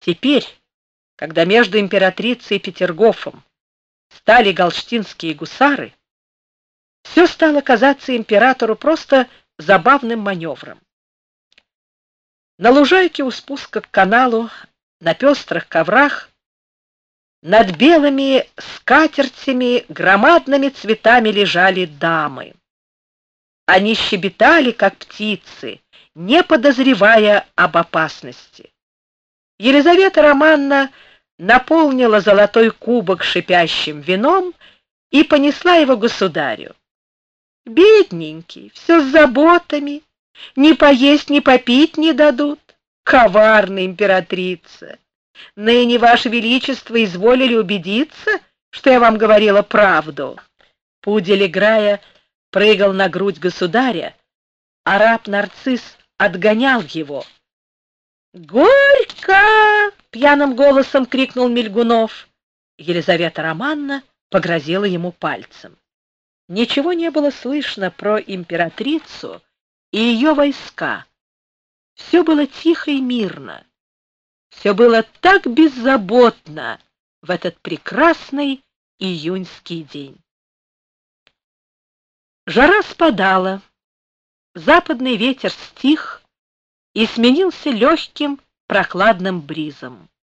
Теперь, когда между императрицей и Петергофом стали галштинские гусары, все стало казаться императору просто забавным маневром. На лужайке у спуска к каналу, на пестрых коврах, над белыми скатертями громадными цветами лежали дамы. Они щебетали, как птицы, не подозревая об опасности. Елизавета Романовна наполнила золотой кубок шипящим вином и понесла его государю. Бедненький, все с заботами, ни поесть, ни попить не дадут. Коварная императрица! Ныне, Ваше Величество, изволили убедиться, что я вам говорила правду. Пудель, играя, прыгал на грудь государя, а раб Нарцисс отгонял его. «Горько!» — пьяным голосом крикнул Мильгунов. Елизавета Романовна погрозила ему пальцем. Ничего не было слышно про императрицу и ее войска. Все было тихо и мирно. Все было так беззаботно в этот прекрасный июньский день. Жара спадала, западный ветер стих и сменился легким прохладным бризом.